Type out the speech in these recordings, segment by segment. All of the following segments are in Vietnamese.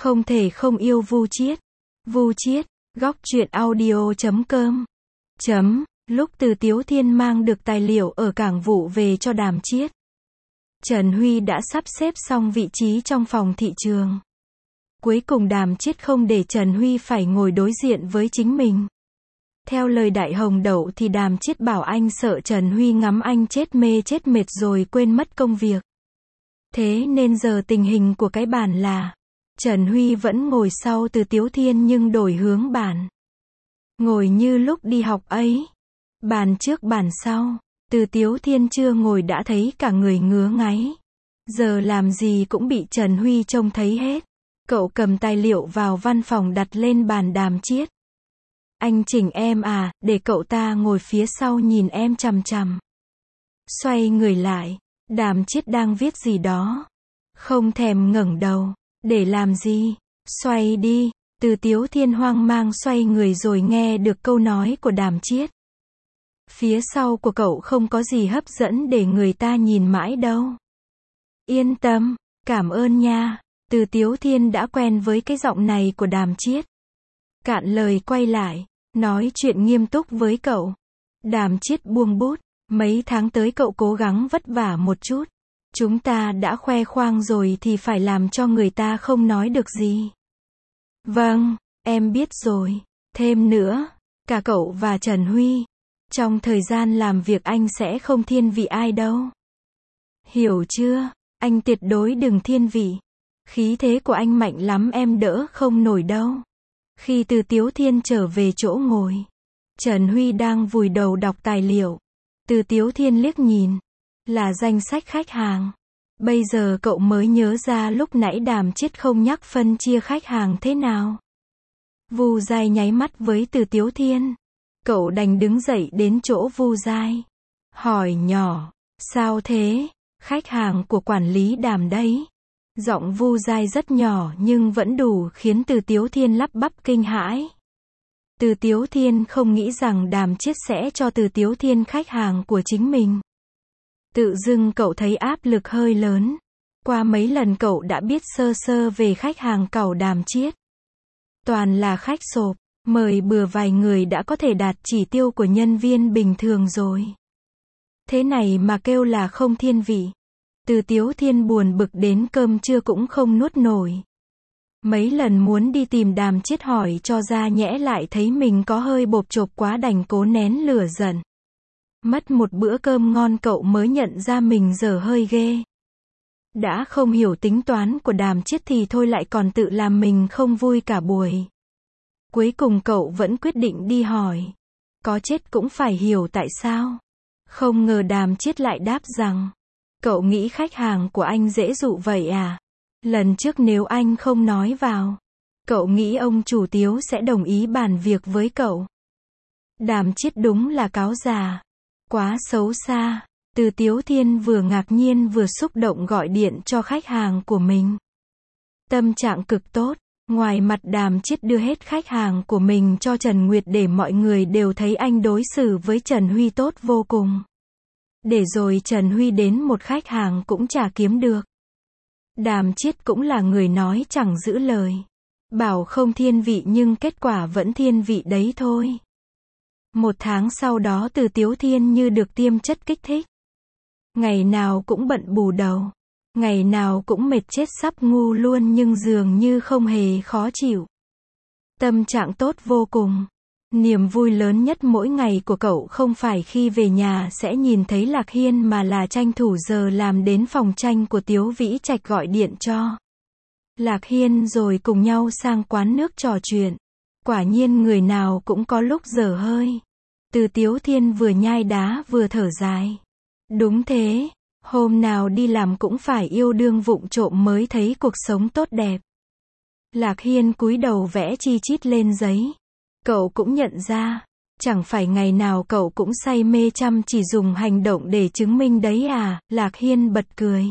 Không thể không yêu Vu Chiết. Vu Chiết, góc truyện audio.com. Lúc Từ Tiếu Thiên mang được tài liệu ở cảng vụ về cho Đàm Chiết, Trần Huy đã sắp xếp xong vị trí trong phòng thị trường. Cuối cùng Đàm Chiết không để Trần Huy phải ngồi đối diện với chính mình. Theo lời Đại Hồng Đậu thì Đàm Chiết bảo anh sợ Trần Huy ngắm anh chết mê chết mệt rồi quên mất công việc. Thế nên giờ tình hình của cái bàn là Trần Huy vẫn ngồi sau Từ Tiếu Thiên nhưng đổi hướng bàn. Ngồi như lúc đi học ấy. Bàn trước bàn sau. Từ Tiếu Thiên chưa ngồi đã thấy cả người ngứa ngáy. Giờ làm gì cũng bị Trần Huy trông thấy hết. Cậu cầm tài liệu vào văn phòng đặt lên bàn Đàm Chiết. Anh chỉnh em à, để cậu ta ngồi phía sau nhìn em chằm chằm. Xoay người lại. Đàm Chiết đang viết gì đó. Không thèm ngẩng đầu. Để làm gì? Xoay đi. Từ Tiếu Thiên hoang mang xoay người rồi nghe được câu nói của Đàm Chiết. Phía sau của cậu không có gì hấp dẫn để người ta nhìn mãi đâu. Yên tâm, cảm ơn nha. Từ Tiếu Thiên đã quen với cái giọng này của Đàm Chiết. Cạn lời quay lại, nói chuyện nghiêm túc với cậu. Đàm Chiết buông bút. Mấy tháng tới cậu cố gắng vất vả một chút. Chúng ta đã khoe khoang rồi thì phải làm cho người ta không nói được gì. Vâng, em biết rồi. Thêm nữa, cả cậu và Trần Huy, trong thời gian làm việc anh sẽ không thiên vị ai đâu. Hiểu chưa? Anh tuyệt đối đừng thiên vị. Khí thế của anh mạnh lắm em đỡ không nổi đâu. Khi Từ Tiếu Thiên trở về chỗ ngồi, Trần Huy đang vùi đầu đọc tài liệu. Từ Tiếu Thiên liếc nhìn. Là danh sách khách hàng. Bây giờ cậu mới nhớ ra lúc nãy Đàm Chiết không nhắc phân chia khách hàng thế nào. Vu Giai nháy mắt với Từ Tiếu Thiên. Cậu đành đứng dậy đến chỗ Vu Giai. Hỏi nhỏ. Sao thế? Khách hàng của quản lý Đàm đấy. Giọng Vu Giai rất nhỏ nhưng vẫn đủ khiến Từ Tiếu Thiên lắp bắp kinh hãi. Từ Tiếu Thiên không nghĩ rằng Đàm Chiết sẽ cho Từ Tiếu Thiên khách hàng của chính mình. Tự dưng cậu thấy áp lực hơi lớn. Qua mấy lần cậu đã biết sơ sơ về khách hàng cẩu Đàm Chiết. Toàn là khách sộp, mời bừa vài người đã có thể đạt chỉ tiêu của nhân viên bình thường rồi. Thế này mà kêu là không thiên vị. Từ Tiếu Thiên buồn bực đến cơm trưa cũng không nuốt nổi. Mấy lần muốn đi tìm Đàm Chiết hỏi cho ra nhẽ lại thấy mình có hơi bộp chộp quá đành cố nén lửa giận. Mất một bữa cơm ngon cậu mới nhận ra mình giờ hơi ghê. Đã không hiểu tính toán của Đàm Chiết thì thôi lại còn tự làm mình không vui cả buổi. Cuối cùng cậu vẫn quyết định đi hỏi. Có chết cũng phải hiểu tại sao. Không ngờ Đàm Chiết lại đáp rằng. Cậu nghĩ khách hàng của anh dễ dụ vậy à? Lần trước nếu anh không nói vào, cậu nghĩ ông chủ Tiếu sẽ đồng ý bàn việc với cậu. Đàm Chiết đúng là cáo già. Quá xấu xa. Từ Tiếu Thiên vừa ngạc nhiên vừa xúc động gọi điện cho khách hàng của mình. Tâm trạng cực tốt. Ngoài mặt Đàm Chiết đưa hết khách hàng của mình cho Trần Nguyệt để mọi người đều thấy anh đối xử với Trần Huy tốt vô cùng. Để rồi Trần Huy đến một khách hàng cũng chả kiếm được. Đàm Chiết cũng là người nói chẳng giữ lời. Bảo không thiên vị nhưng kết quả vẫn thiên vị đấy thôi. Một tháng sau đó Từ Tiếu Thiên như được tiêm chất kích thích. Ngày nào cũng bận bù đầu. Ngày nào cũng mệt chết sắp ngu luôn nhưng dường như không hề khó chịu. Tâm trạng tốt vô cùng. Niềm vui lớn nhất mỗi ngày của cậu không phải khi về nhà sẽ nhìn thấy Lạc Hiên mà là tranh thủ giờ làm đến phòng tranh của Tiếu Vĩ Trạch gọi điện cho Lạc Hiên rồi cùng nhau sang quán nước trò chuyện. Quả nhiên người nào cũng có lúc dở hơi. Từ Tiếu Thiên vừa nhai đá vừa thở dài. Đúng thế, hôm nào đi làm cũng phải yêu đương vụng trộm mới thấy cuộc sống tốt đẹp. Lạc Hiên cúi đầu vẽ chi chít lên giấy. Cậu cũng nhận ra, chẳng phải ngày nào cậu cũng say mê chăm chỉ dùng hành động để chứng minh đấy à? Lạc Hiên bật cười.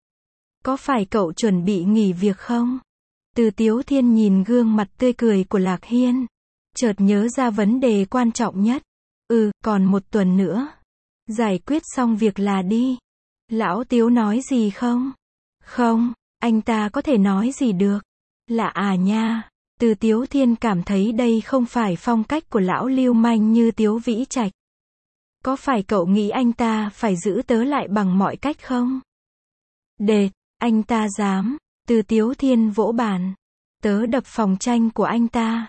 Có phải cậu chuẩn bị nghỉ việc không? Từ Tiếu Thiên nhìn gương mặt tươi cười của Lạc Hiên, chợt nhớ ra vấn đề quan trọng nhất. Còn một tuần nữa. Giải quyết xong việc là đi. Lão Tiếu nói gì không? Không, anh ta có thể nói gì được. Lạ à nha. Từ Tiếu Thiên cảm thấy đây không phải phong cách của lão lưu manh như Tiếu Vĩ Trạch. Có phải cậu nghĩ anh ta phải giữ tớ lại bằng mọi cách không? Đệt, anh ta dám. Từ Tiếu Thiên vỗ bàn. Tớ đập phòng tranh của anh ta.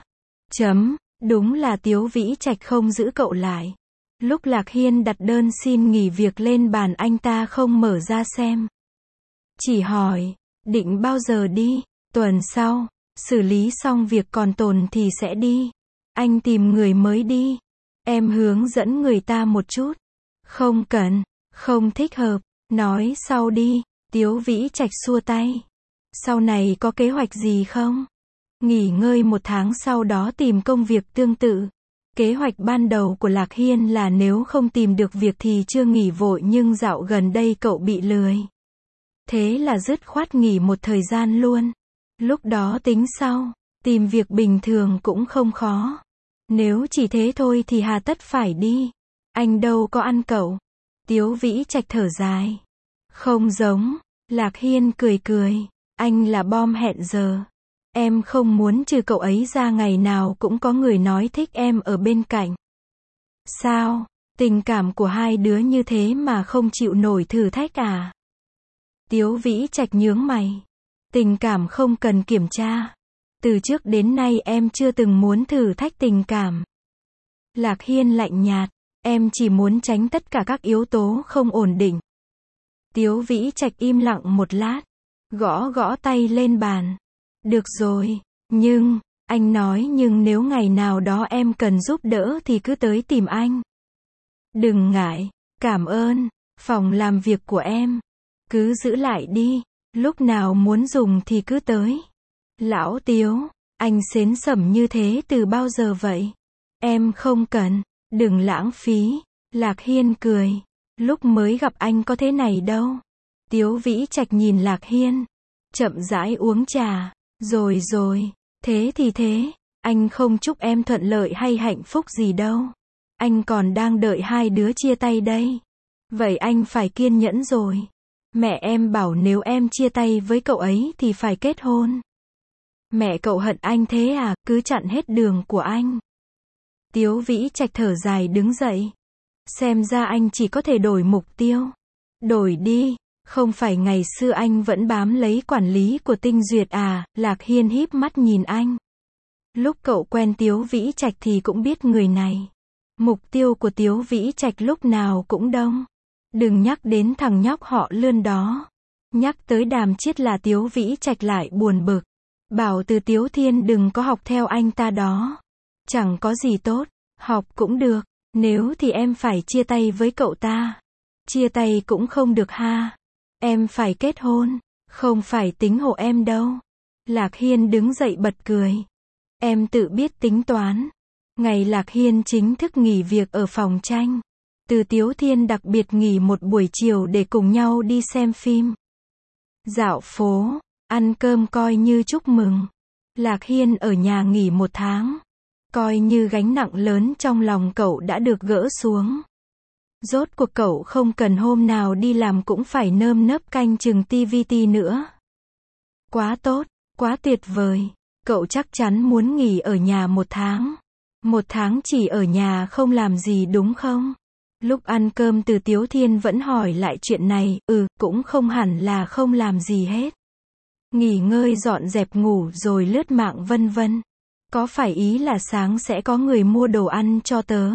Đúng là Tiếu Vĩ Trạch không giữ cậu lại. Lúc Lạc Hiên đặt đơn xin nghỉ việc lên bàn anh ta không mở ra xem. Chỉ hỏi, định bao giờ đi? Tuần sau, xử lý xong việc còn tồn thì sẽ đi. Anh tìm người mới đi. Em hướng dẫn người ta một chút. Không cần, không thích hợp, nói sau đi. Tiếu Vĩ Trạch xua tay. Sau này có kế hoạch gì không? Nghỉ ngơi 1 tháng sau đó tìm công việc tương tự. Kế hoạch ban đầu của Lạc Hiên là nếu không tìm được việc thì chưa nghỉ vội, nhưng dạo gần đây cậu bị lười. Thế là dứt khoát nghỉ một thời gian luôn. Lúc đó tính sau, tìm việc bình thường cũng không khó. Nếu chỉ thế thôi thì hà tất phải đi. Anh đâu có ăn cậu. Tiếu Vĩ Trạch thở dài. Không giống. Lạc Hiên cười cười. Anh là bom hẹn giờ. Em không muốn trừ cậu ấy ra ngày nào cũng có người nói thích em ở bên cạnh. Sao? Tình cảm của hai đứa như thế mà không chịu nổi thử thách à? Tiếu Vĩ Trạch nhướng mày. Tình cảm không cần kiểm tra. Từ trước đến nay em chưa từng muốn thử thách tình cảm. Lạc Hiên lạnh nhạt. Em chỉ muốn tránh tất cả các yếu tố không ổn định. Tiếu Vĩ Trạch im lặng một lát. Gõ gõ tay lên bàn. Được rồi. Nhưng, anh nói nhưng nếu ngày nào đó em cần giúp đỡ thì cứ tới tìm anh. Đừng ngại. Cảm ơn. Phòng làm việc của em. Cứ giữ lại đi. Lúc nào muốn dùng thì cứ tới. Lão Tiếu, anh xến xẩm như thế từ bao giờ vậy? Em không cần. Đừng lãng phí. Lạc Hiên cười. Lúc mới gặp anh có thế này đâu. Tiếu Vĩ Trạch nhìn Lạc Hiên. Chậm rãi uống trà. Rồi, thế thì thế. Anh không chúc em thuận lợi hay hạnh phúc gì đâu. Anh còn đang đợi hai đứa chia tay đây. Vậy anh phải kiên nhẫn rồi. Mẹ em bảo nếu em chia tay với cậu ấy thì phải kết hôn. Mẹ cậu hận anh thế à, cứ chặn hết đường của anh. Tiếu Vĩ Trạch thở dài đứng dậy. Xem ra anh chỉ có thể đổi mục tiêu. Đổi đi, không phải ngày xưa anh vẫn bám lấy quản lý của Tinh Duyệt à? Lạc Hiên híp mắt nhìn anh. Lúc cậu quen Tiếu Vĩ Trạch thì cũng biết người này. Mục tiêu của Tiếu Vĩ Trạch lúc nào cũng đông. Đừng nhắc đến thằng nhóc họ Lươn đó. Nhắc tới Đàm Chiết là Tiếu Vĩ Trạch lại buồn bực. Bảo Từ Tiếu Thiên đừng có học theo anh ta đó. Chẳng có gì tốt. Học cũng được. Nếu thì em phải chia tay với cậu ta. Chia tay cũng không được ha. Em phải kết hôn. Không phải tính hộ em đâu. Lạc Hiên đứng dậy bật cười. Em tự biết tính toán. Ngày Lạc Hiên chính thức nghỉ việc ở phòng tranh. Từ Tiếu Thiên đặc biệt nghỉ một buổi chiều để cùng nhau đi xem phim. Dạo phố, ăn cơm coi như chúc mừng. Lạc Hiên ở nhà nghỉ 1 tháng. Coi như gánh nặng lớn trong lòng cậu đã được gỡ xuống. Rốt cuộc cậu không cần hôm nào đi làm cũng phải nơm nớp canh chừng TVT nữa. Quá tốt, quá tuyệt vời. Cậu chắc chắn muốn nghỉ ở nhà 1 tháng. 1 tháng chỉ ở nhà không làm gì đúng không? Lúc ăn cơm Từ Tiếu Thiên vẫn hỏi lại chuyện này. Cũng không hẳn là không làm gì hết. Nghỉ ngơi dọn dẹp ngủ rồi lướt mạng vân vân. Có phải ý là sáng sẽ có người mua đồ ăn cho tớ?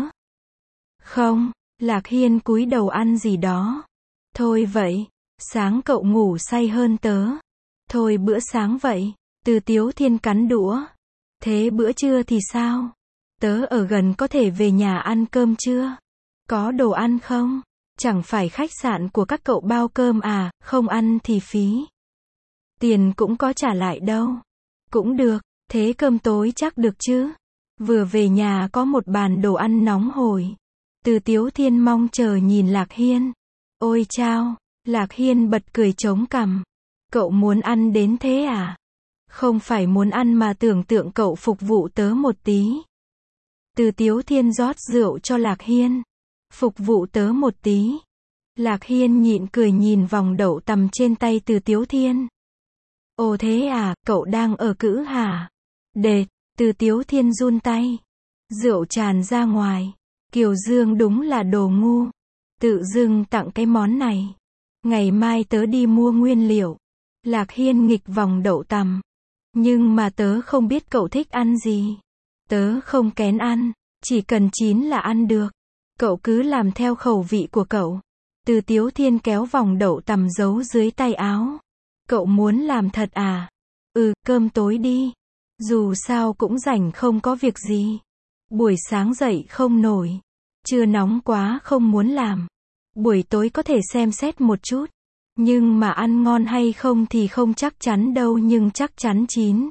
Không, Lạc Hiên cúi đầu ăn gì đó. Thôi vậy, sáng cậu ngủ say hơn tớ. Thôi bữa sáng vậy. Từ Tiếu Thiên cắn đũa. Thế bữa trưa thì sao? Tớ ở gần có thể về nhà ăn cơm trưa. Có đồ ăn không? Chẳng phải khách sạn của các cậu bao cơm à, không ăn thì phí. Tiền cũng có trả lại đâu. Cũng được, thế cơm tối chắc được chứ? Vừa về nhà có một bàn đồ ăn nóng hổi. Từ Tiếu Thiên mong chờ nhìn Lạc Hiên. Ôi chao, Lạc Hiên bật cười chống cằm. Cậu muốn ăn đến thế à? Không phải muốn ăn mà tưởng tượng cậu phục vụ tớ một tí. Từ Tiếu Thiên rót rượu cho Lạc Hiên. Phục vụ tớ một tí. Lạc Hiên nhịn cười nhìn vòng đậu tằm trên tay Từ Tiếu Thiên. Ồ thế à, cậu đang ở cữ hả? Đệt, Từ Tiếu Thiên run tay. Rượu tràn ra ngoài. Kiều Dương đúng là đồ ngu. Tự dưng tặng cái món này. Ngày mai tớ đi mua nguyên liệu. Lạc Hiên nghịch vòng đậu tằm. Nhưng mà tớ không biết cậu thích ăn gì. Tớ không kén ăn. Chỉ cần chín là ăn được. Cậu cứ làm theo khẩu vị của cậu. Từ Tiếu Thiên kéo vòng đậu tằm giấu dưới tay áo. Cậu muốn làm thật à? Cơm tối đi. Dù sao cũng rảnh không có việc gì. Buổi sáng dậy không nổi. Trưa nóng quá không muốn làm. Buổi tối có thể xem xét một chút. Nhưng mà ăn ngon hay không thì không chắc chắn đâu, nhưng chắc chắn chín.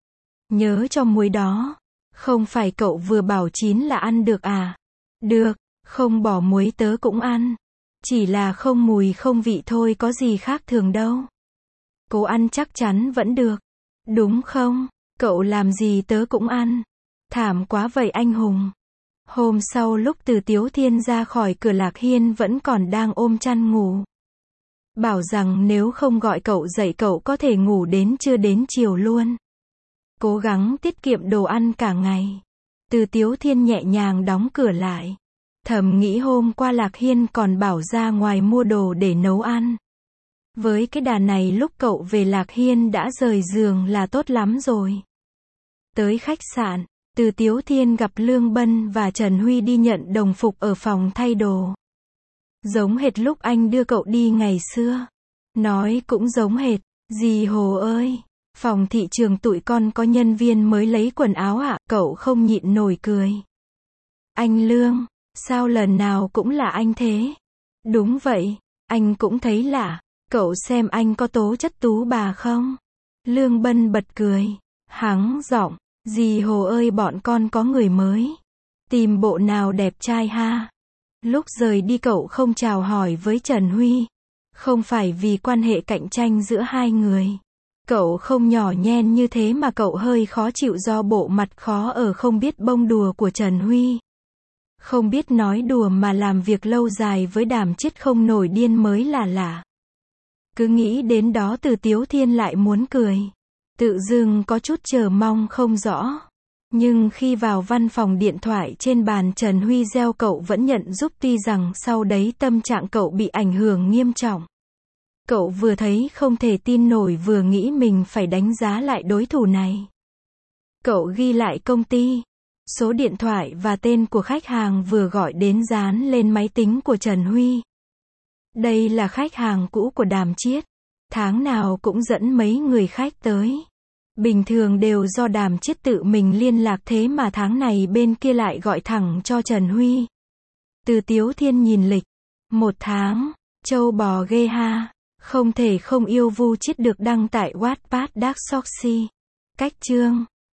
Nhớ cho muối đó. Không phải cậu vừa bảo chín là ăn được à? Được, không bỏ muối tớ cũng ăn. Chỉ là không mùi không vị thôi, có gì khác thường đâu. Cố ăn chắc chắn vẫn được. Đúng không? Cậu làm gì tớ cũng ăn. Thảm quá vậy anh hùng. Hôm sau lúc Từ Tiếu Thiên ra khỏi cửa, Lạc Hiên vẫn còn đang ôm chăn ngủ. Bảo rằng nếu không gọi cậu dậy cậu có thể ngủ đến trưa đến chiều luôn. Cố gắng tiết kiệm đồ ăn cả ngày. Từ Tiếu Thiên nhẹ nhàng đóng cửa lại. Thầm nghĩ hôm qua Lạc Hiên còn bảo ra ngoài mua đồ để nấu ăn. Với cái đà này lúc cậu về Lạc Hiên đã rời giường là tốt lắm rồi. Tới khách sạn, Từ Tiếu Thiên gặp Lương Bân và Trần Huy đi nhận đồng phục ở phòng thay đồ. Giống hệt lúc anh đưa cậu đi ngày xưa. Nói cũng giống hệt. Dì Hồ ơi, phòng thị trường tụi con có nhân viên mới lấy quần áo ạ. Cậu không nhịn nổi cười. Anh Lương, sao lần nào cũng là anh thế? Đúng vậy, anh cũng thấy lạ. Cậu xem anh có tố chất tú bà không? Lương Bân bật cười. Hắng giọng, dì Hồ ơi bọn con có người mới. Tìm bộ nào đẹp trai ha? Lúc rời đi cậu không chào hỏi với Trần Huy. Không phải vì quan hệ cạnh tranh giữa hai người. Cậu không nhỏ nhen như thế mà cậu hơi khó chịu do bộ mặt khó ở không biết bông đùa của Trần Huy. Không biết nói đùa mà làm việc lâu dài với Đàm Chiết không nổi điên mới là lạ. Cứ nghĩ đến đó Từ Tiếu Thiên lại muốn cười. Tự dưng có chút chờ mong không rõ. Nhưng khi vào văn phòng điện thoại trên bàn Trần Huy reo cậu vẫn nhận giúp, tuy rằng sau đấy tâm trạng cậu bị ảnh hưởng nghiêm trọng. Cậu vừa thấy không thể tin nổi vừa nghĩ mình phải đánh giá lại đối thủ này. Cậu ghi lại công ty, số điện thoại và tên của khách hàng vừa gọi đến dán lên máy tính của Trần Huy. Đây là khách hàng cũ của Đàm Chiết. Tháng nào cũng dẫn mấy người khách tới. Bình thường đều do Đàm Chiết tự mình liên lạc, thế mà tháng này bên kia lại gọi thẳng cho Trần Huy. Từ Tiếu Thiên nhìn lịch. 1 tháng. Châu bò ghê ha. Không thể không yêu Vu Chiết được đăng tại Wattpad Dark Soxy. Cách chương